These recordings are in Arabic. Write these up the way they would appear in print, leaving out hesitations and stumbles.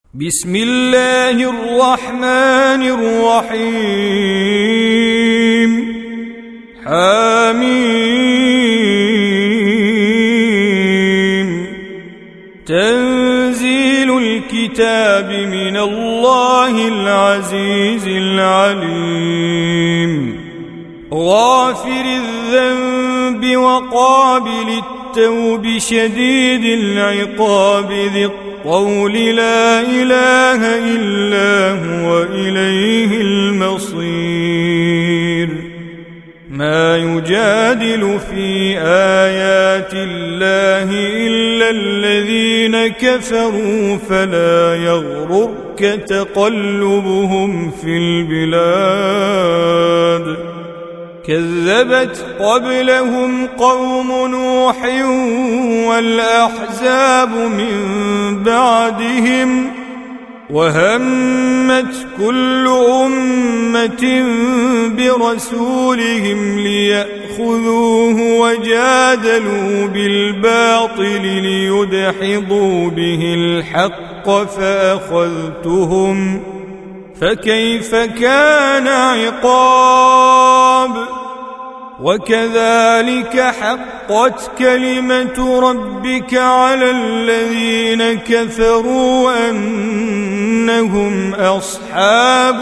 بسم الله الرحمن الرحيم حميم تنزيل الكتاب من الله العزيز العليم غافر الذنب وقابل التوب شديد العقاب ذي الطول لا إله إلا هو إليه المصير ما يجادل في آيات الله إلا الذين كفروا فلا يغررك تقلبهم في البلاد كذبت قبلهم قوم نوح والأحزاب من بعدهم وهمت كل أمة برسولهم ليأخذوه وجادلوا بالباطل ليدحضوا به الحق فأخذتهم فكيف كان عقاب وكذلك حقت كلمة ربك على الذين كفروا أنهم أصحاب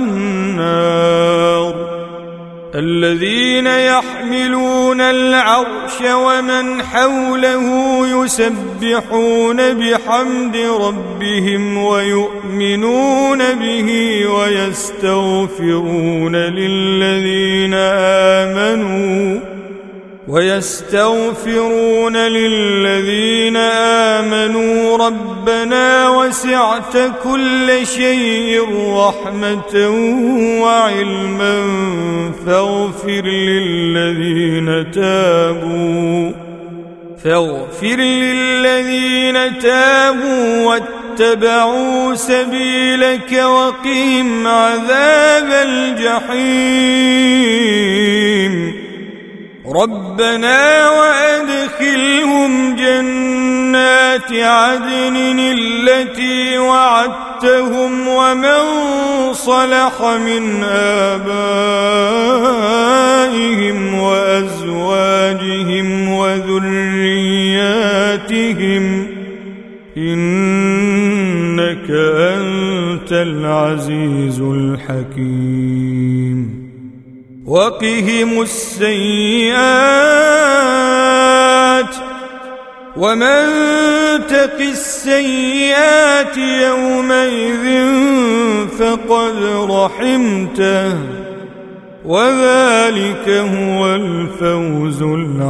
النار الذين يحملون العرش ومن حوله يسبحون بحمد ربهم ويؤمنون به ويستغفرون للذين آمنوا ربنا وسعت كل شيء رحمة وعلما فاغفر للذين تابوا واتبعوا سبيلك وقهم عذاب الجحيم ربنا وأدخلهم جنات عدن التي وعدتهم ومن صلح من آبائهم وأزواجهم وذرياتهم إنك أنت العزيز الحكيم وقهم السيئات ومن تق السيئات يومئذ فقد رحمته وذلك هو الفوز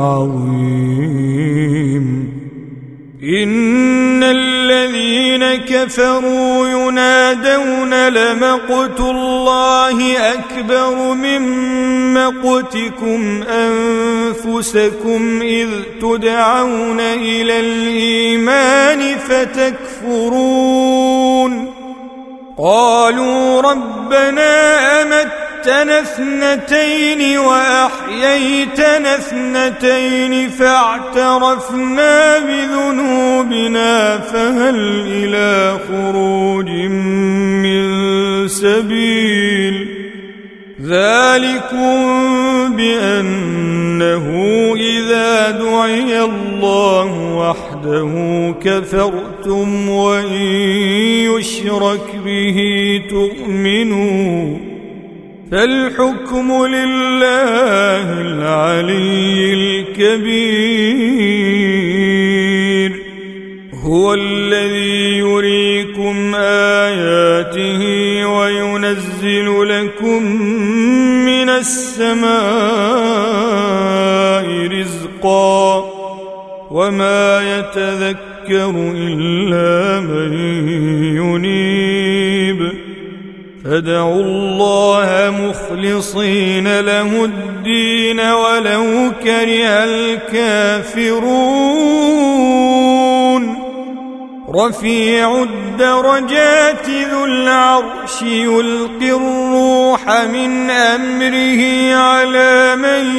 العظيم إن الذين كفروا ينادون لمقت الله أكبر من مقتكم أنفسكم إذ تدعون إلى الإيمان فتكفرون قالوا ربنا أمتنا اثنتين وأحييتنا اثنتين فاعترفنا بذنوبنا فهل إلى خروج من سبيل ذلكم بأنه إذا دعي الله وحده كفرتم وإن يشرك به تؤمنوا فالحكم لله العلي الكبير هو الذي يريكم آياته وينزل لكم من السماء رزقا وما يتذكر إلا من ينيب فادعوا الله مخلصين له الدين ولو كره الكافرون رفيع الدرجات ذو العرش يلقي الروح من أمره على من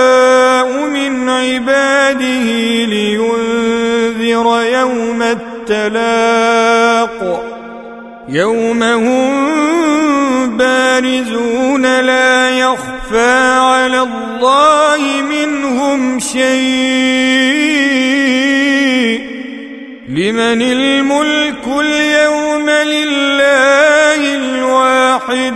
يشاء من عباده لينذر يوم التغابن التلاق يوم هم بارزون لا يخفى على الله منهم شيء لمن الملك اليوم لله الواحد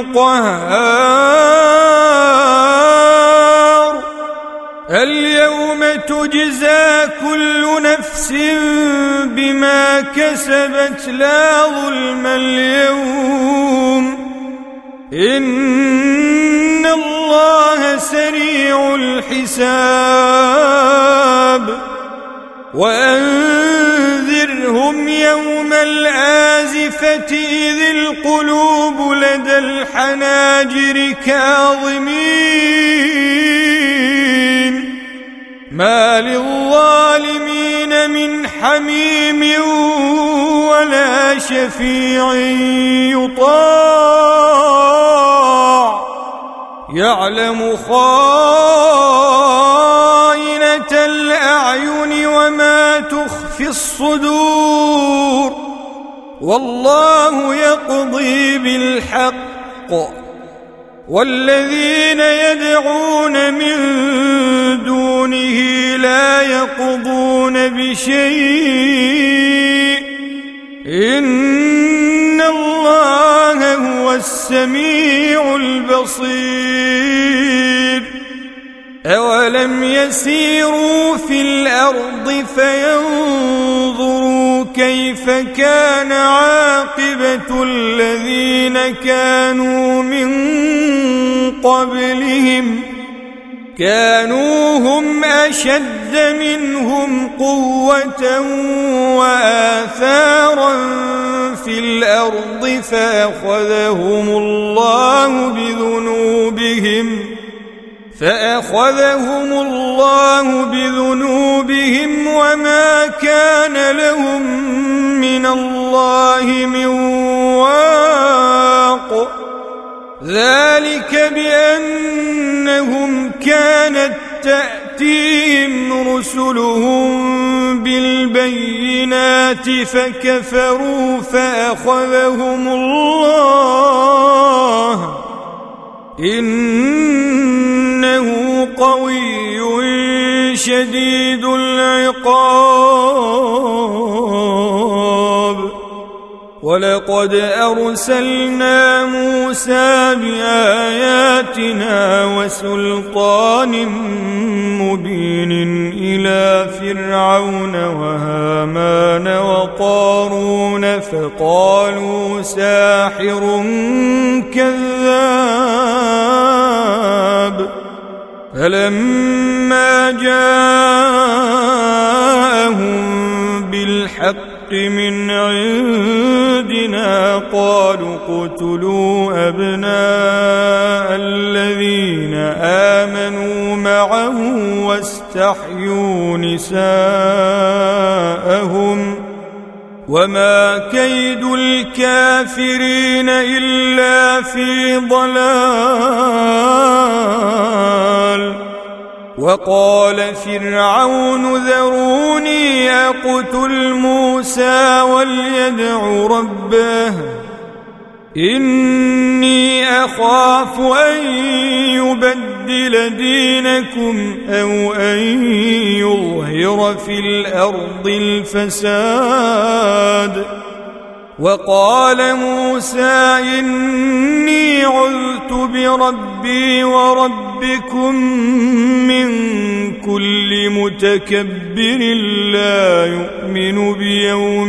القهار اليوم تجزى كل نفس بما كسبت لا ظلم اليوم إن الله سريع الحساب وأنذرهم يوم الآزفة إذ القلوب لدى الحناجر كاظمين ما للظالمين من حميم ولا شفيع يطاع يعلم خائنة الأعين وما تخفي الصدور والله يقضي بالحق والذين يدعون من دونه لا يقضون بشيء إن الله هو السميع البصير أولم يسيروا في الأرض فينظروا كيف كان عاقبة الذين كانوا من قبلهم كانوا هم أشد منهم قوة وآثارا في الأرض فأخذهم الله بذنوبهم وما كان لهم من الله من واق ذلك بأنهم كانت تأتيهم رسلهم بالبينات فكفروا فأخذهم الله إنه قوي شديد العقاب ولقد أرسلنا موسى بآياتنا وسلطان مبين إلى فرعون وهامان وقارون فقالوا ساحر كذاب فلما جاءهم بالحق من عندنا قالوا اقتلوا أبناء الذين آمنوا معه واستحيوا نساءهم وما كيد الكافرين إلا في ضلال وقال فرعون ذروني أقتل موسى وليدع ربه إني أخاف أن يبدل دينكم أو أن يظهر في الأرض الفساد وقال موسى إني عذت بربي وربكم من كل متكبر لا يؤمن بيوم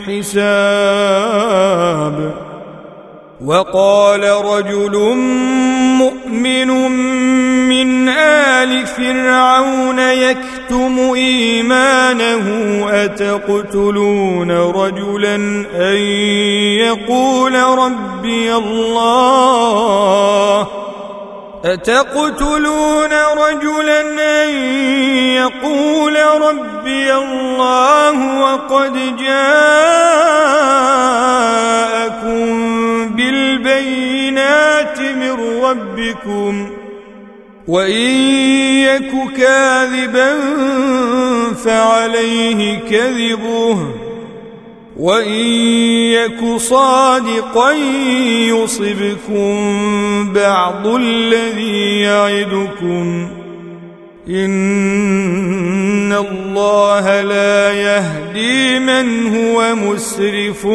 الحساب وقال رجل مؤمن من آل فرعون يكتم إيمانه أتقتلون رجلا أن يقول ربي الله وقد جاءكم بالبينات من ربكم وإن يك كاذبا فعليه كذبه وإن يك صادقا يصبكم بعض الذي يعدكم إن الله لا يهدي من هو مسرف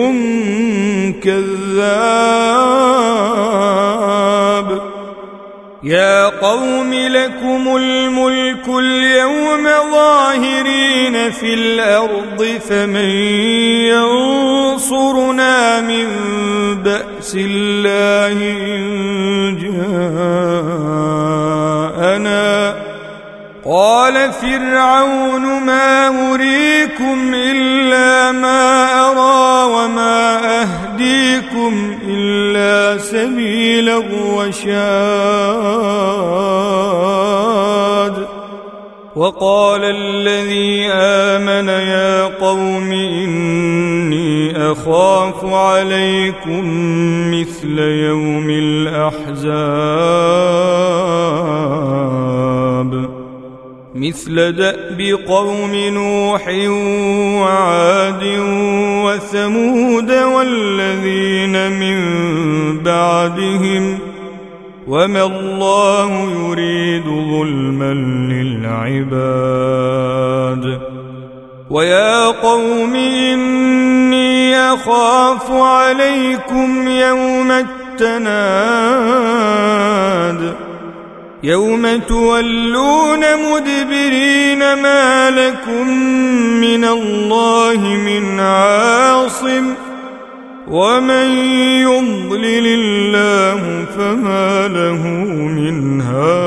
كذاب يا قوم لكم الملك اليوم ظاهرين في الأرض فمن ينصرنا من بأس الله إن جاءنا قال فرعون ما أريكم إلا ما أرى وما أهديكم إلا سبيل الرشاد وقال الذي آمن يا قوم إني أخاف عليكم مثل يوم الأحزاب مثل دأب قوم نوح وعاد وثمود والذين من بعدهم وما الله يريد ظلما للعباد ويا قوم إني أخاف عليكم يوم التناد يوم تولون مدبرين ما لكم من الله من عاصم ومن يضلل الله فما له من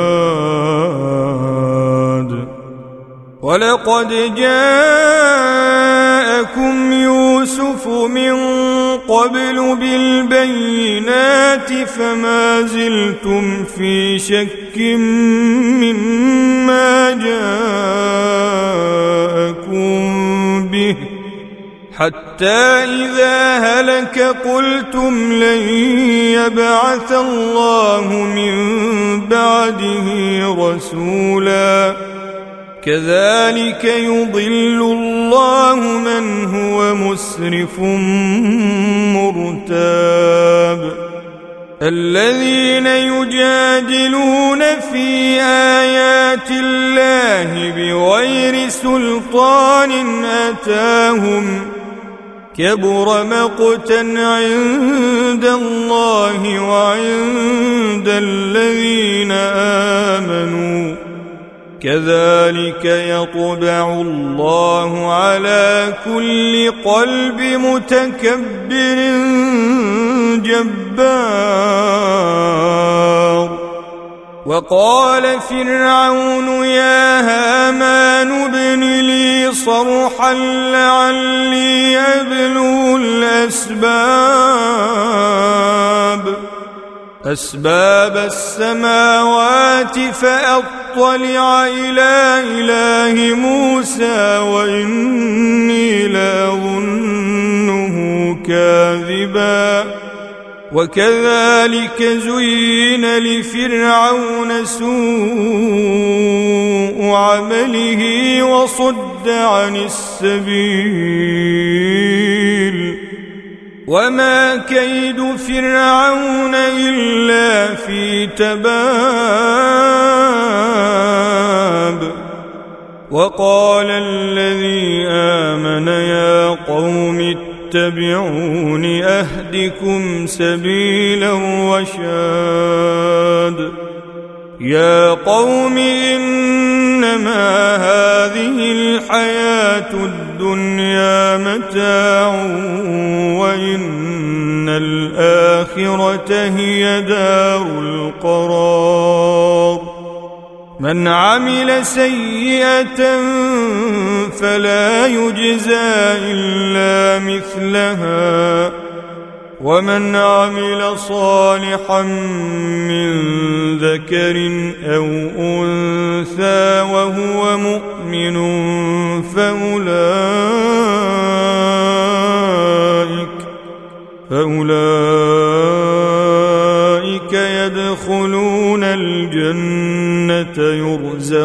هاد ولقد جاءكم يوسف من قبل بالبينات فما زلتم في شك مما جاءكم به حتى إذا هلك قلتم لن يبعث الله من بعده رسولا كذلك يضل الله من هو مسرف مرتاب الذين يجادلون في آيات الله بغير سلطان أتاهم كبر مقتا عند الله وعند الذين آمنوا كذلك يطبع الله على كل قلب متكبر جبار وقال فرعون يا هامان ابن لي صرحا لعلي أبلغ أسباب السماوات فأطلع إلى إله موسى وإني لأظنه كاذبا وكذلك زين لفرعون سوء عمله وصد عن السبيل وما كيد فرعون إلا في تباب وقال الذي آمن يا قوم اتبعون أهدكم سبيل الرشاد يا قوم إنما هذه الحياة الدنيا متاع وإن الآخرة هي دار القرار من عمل سيئة فلا يجزى إلا مثلها ومن عمل صالحا من ذكر أو أنثى وهو مؤمن فأولئك يدخلون الجنة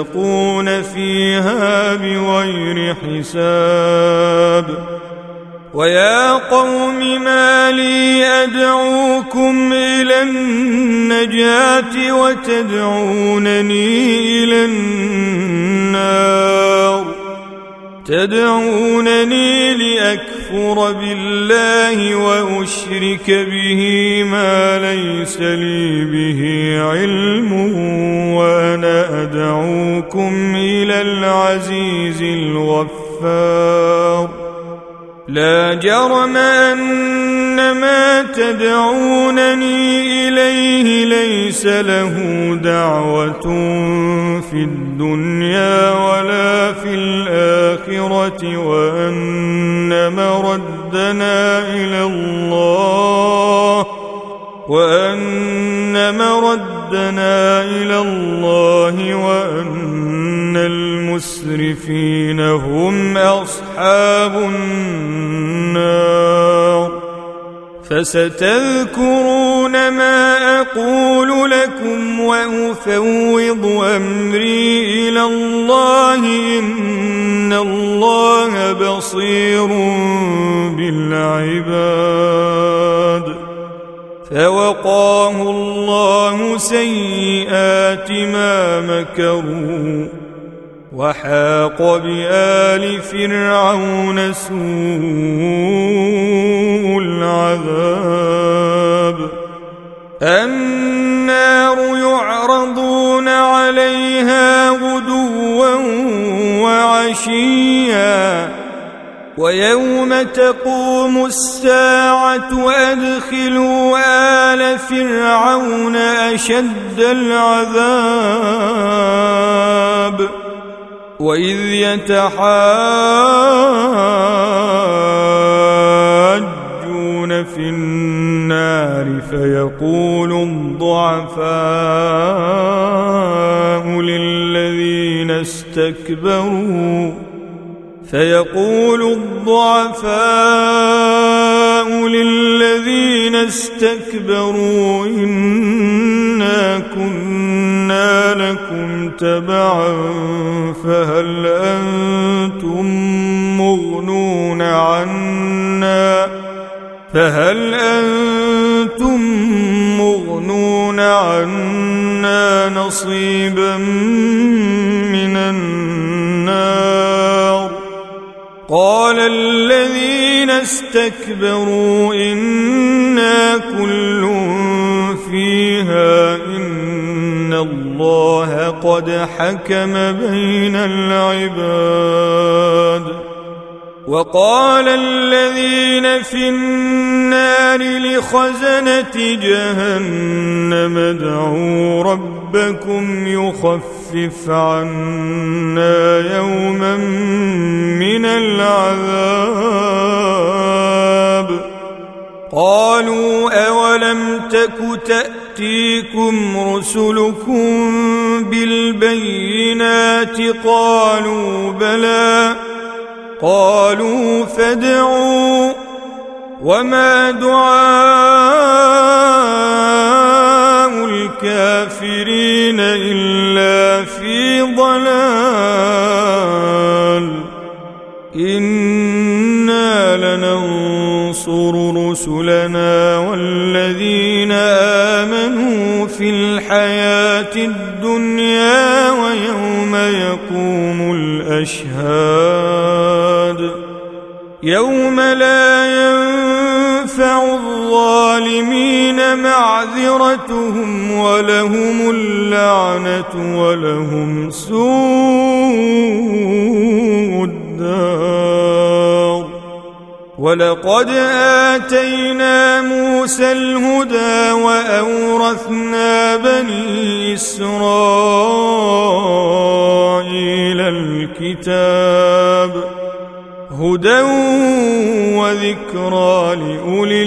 يرزقون فيها بغير حساب ويا قوم ما لي أدعوكم إلى النجاة وتدعونني إلى النار تدعونني لأكفر بالله وأشرك به ما ليس لي به علم وأنا أدعوكم إلى العزيز الغفار لا جرم أن ما تدعونني إليه ليس له دعوة في الدنيا ولا في الآخرة وأن مردنا إلى الله وأن المسرفين هم أصحاب النار فستذكرون ما أقول لكم وأفوض أمري إلى الله إن الله بصير بالعباد فوقاه الله سيئات ما مكروا وحاق بآل فرعون سوء العذاب النار يعرضون عليها غدوا وعشيا ويوم تقوم الساعة أدخلوا آل فرعون أشد العذاب وإذ يتحاجون في النار فيقول الضعفاء للذين استكبروا إنا كنا لكم تبعا فهل أنتم مغنون عنا نصيبا من النار قال الذين استكبروا إنا كل فيها إن الله قد حكم بين العباد وقال الذين في النار لخزنة جهنم ادعوا ربكم يخفف عنا يوما من العذاب قالوا أولم تك تأتيكم رسلكم بالبينات قالوا بلى قالوا فادعوا وما دعاء الكافرين إلا في ضلال إنا لننصر رسلنا والذين آمنوا في الحياة الدنيا ويوم يقوم الأشهاد يوم لا ينفع الظالمين معذرتهم ولهم اللعنة ولهم سوء الدار ولقد آتينا موسى الهدى وأورثنا بني إسرائيل الكتاب هدى وذكرى لأولي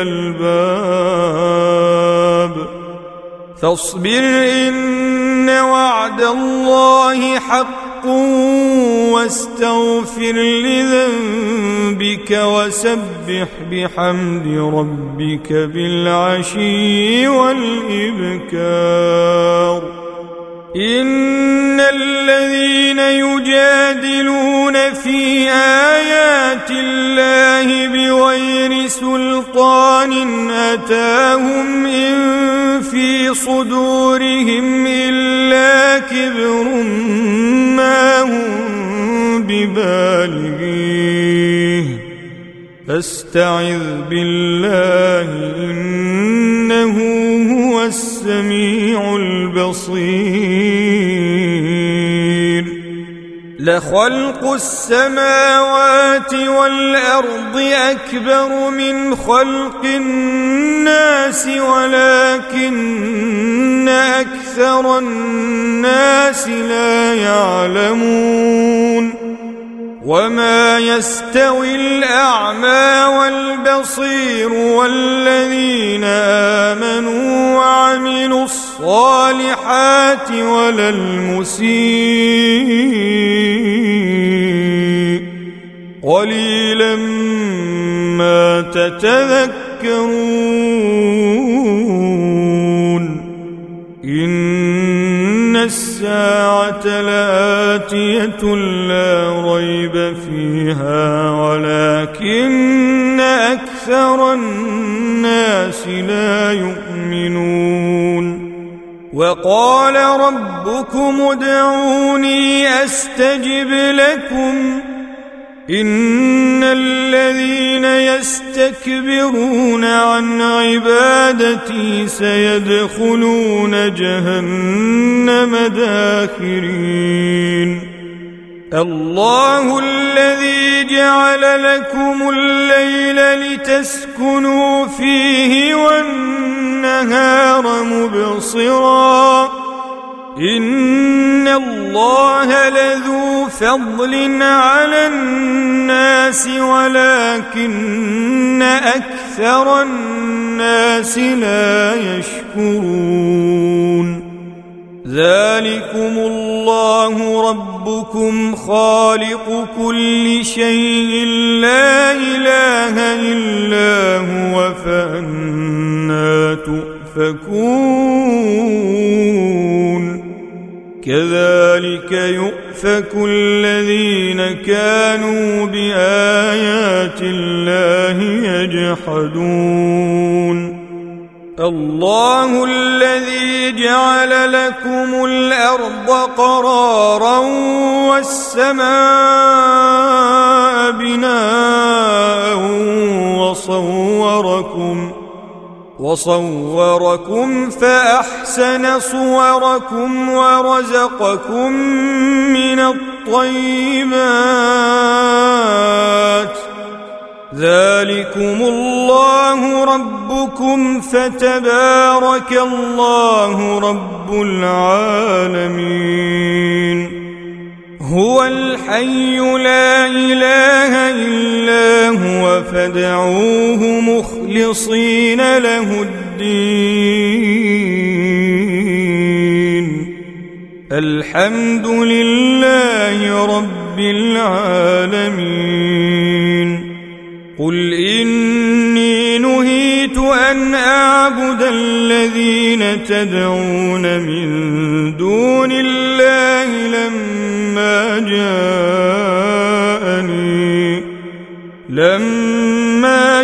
الألباب فاصبر إن وعد الله حق واستغفر لذنبك وسبح بحمد ربك بالعشي والإبكار إن الذين يجادلون في آيات الله بغير سلطان أتاهم إن في صدورهم إلا كبر ما هم ببالغيه فاستعذ بالله إنه هو السميع البصير لخلق السماوات والأرض أكبر من خلق الناس ولكن أكثر الناس لا يعلمون وما يستوي الأعمى والبصير والذين آمنوا وعملوا الصالحات ولا المسيء قليلا ما تتذكرون إن الساعة لآتية لا ريب فيها ولكن أكثر الناس لا يؤمنون وقال ربكم ادعوني أستجب لكم إن الذين يستكبرون عن عبادتي سيدخلون جهنم داخرين الله الذي جعل لكم الليل لتسكنوا فيه والنهار مبصرا إن الله لذو فضل على الناس ولكن أكثر الناس لا يشكرون ذلكم الله ربكم خالق كل شيء لا إله إلا هو فأنى تؤفكون كذلك يؤفك الذين كانوا بآيات الله يجحدون الله الذي جعل لكم الأرض قرارا والسماء بناء وصوركم فأحسن صوركم ورزقكم من الطيبات ذلكم الله ربكم فتبارك الله رب العالمين هو الحي لا إله إلا هو فادعوه مخلصين له الدين الحمد لله رب العالمين قل إني نهيت أن أعبد الذين تدعون من دون الله لما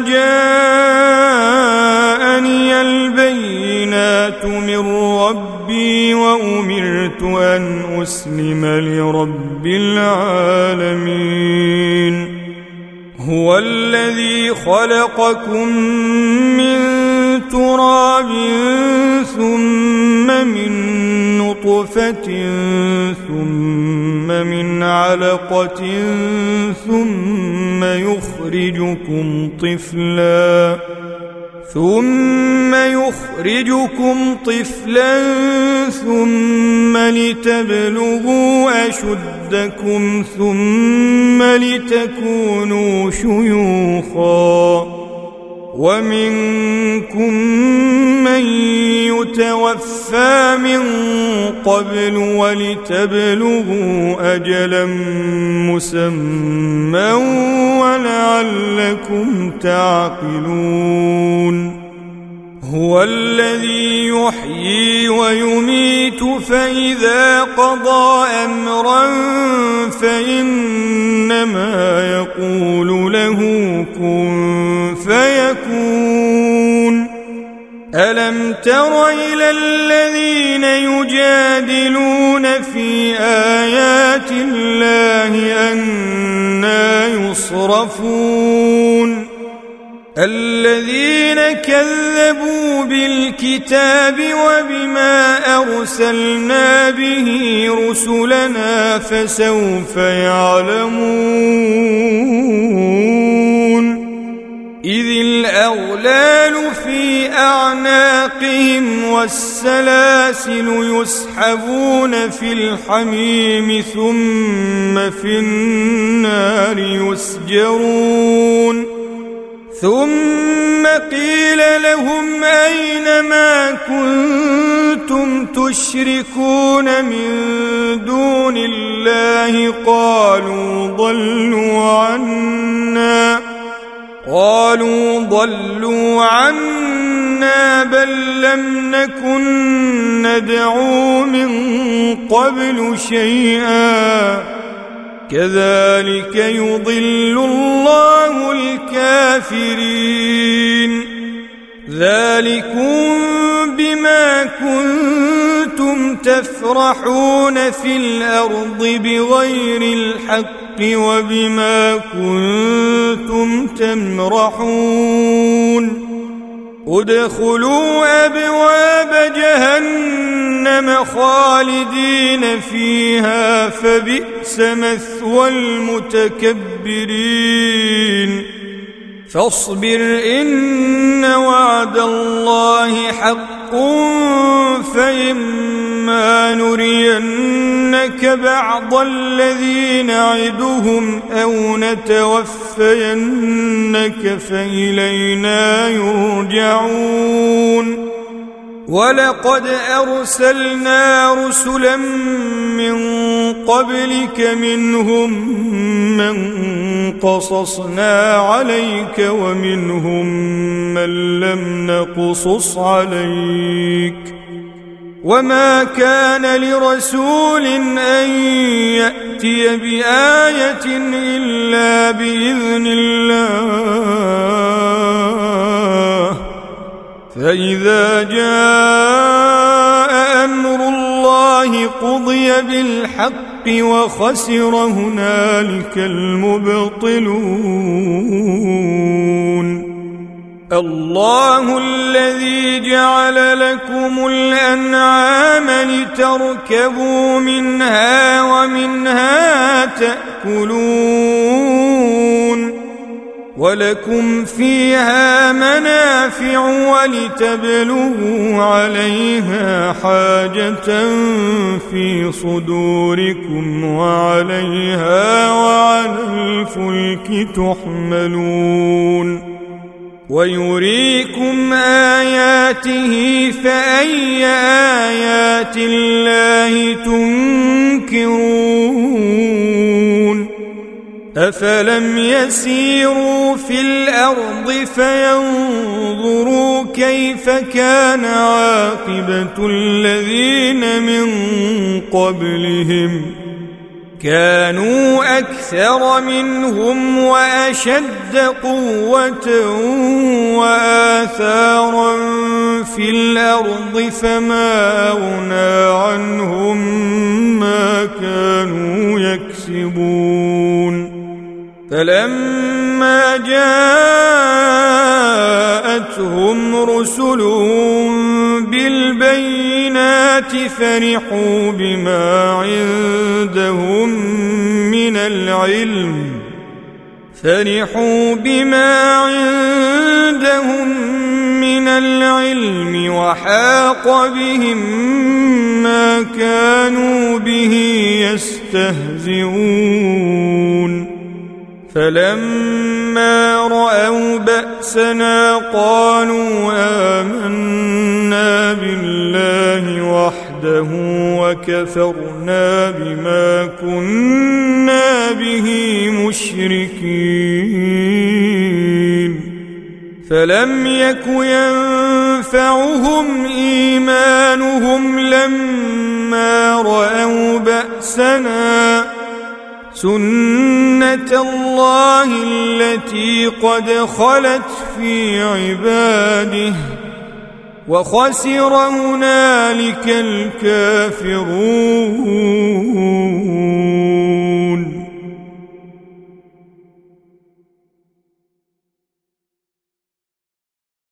جاءني البينات من ربي وأمرت أن أسلم لرب العالمين هو الذي خلقكم من تراب ثم من نطفة ثم من علقة ثم يخرجكم طفلا ثم لتبلغوا أشدكم ثم لتكونوا شيوخا ومنكم من يتوفى من قبل ولتبلغوا أجلا مسمى ولعلكم تعقلون هو الذي يحيي ويميت فإذا قضى أمرا فإنما يقول له كن فيكون ألم تر إلى الذين يجادلون في آيات الله أنى يصرفون الذين كذبوا بالكتاب وبما أرسلنا به رسلنا فسوف يعلمون إذ الأغلال في أعناقهم والسلاسل يسحبون في الحميم ثم في النار يسجرون ثم قيل لهم أين ما كنتم تشركون من دون الله قالوا ضلوا عنا بل لم نكن ندعو من قبل شيئا كذلك يضل الله الكافرين ذلكم بما كنتم تفرحون في الأرض بغير الحق وبما كنتم تمرحون ادخلوا أبواب جهنم خالدين فيها فبئس مثوى المتكبرين فاصبر إن وعد الله حق فإما نرينك بعض الذي نعدهم أو نتوفينك فإلينا يرجعون ولقد أرسلنا رسلا من قبلك منهم من قصصنا عليك ومنهم من لم نقصص عليك وما كان لرسول أن يأتي بآية إلا بإذن الله فإذا جاء أمر الله قضي بالحق وخسر هنالك المبطلون الله الذي جعل لكم الأنعام لتركبوا منها ومنها تأكلون ولكم فيها منافع ولتبلغوا عليها حاجة في صدوركم وعليها وعلى الفلك تحملون ويريكم آياته فأي آيات الله تنكرون أفلم يسيروا في الأرض فينظروا كيف كان عاقبة الذين من قبلهم كانوا أكثر منهم وأشد قوة وآثارا في الأرض فما أغنى عنهم ما كانوا يكسبون فلما جاءتهم رسلهم بالبينات فرحوا بما عندهم من العلم وحاق بهم ما كانوا به يستهزئون فلما رأوا بأسنا قالوا آمنا بالله وحده وكفرنا بما كنا به مشركين فلم يك ينفعهم إيمانهم لما رأوا بأسنا سنة الله التي قد خلت في عباده وخسر هنالك الكافرون.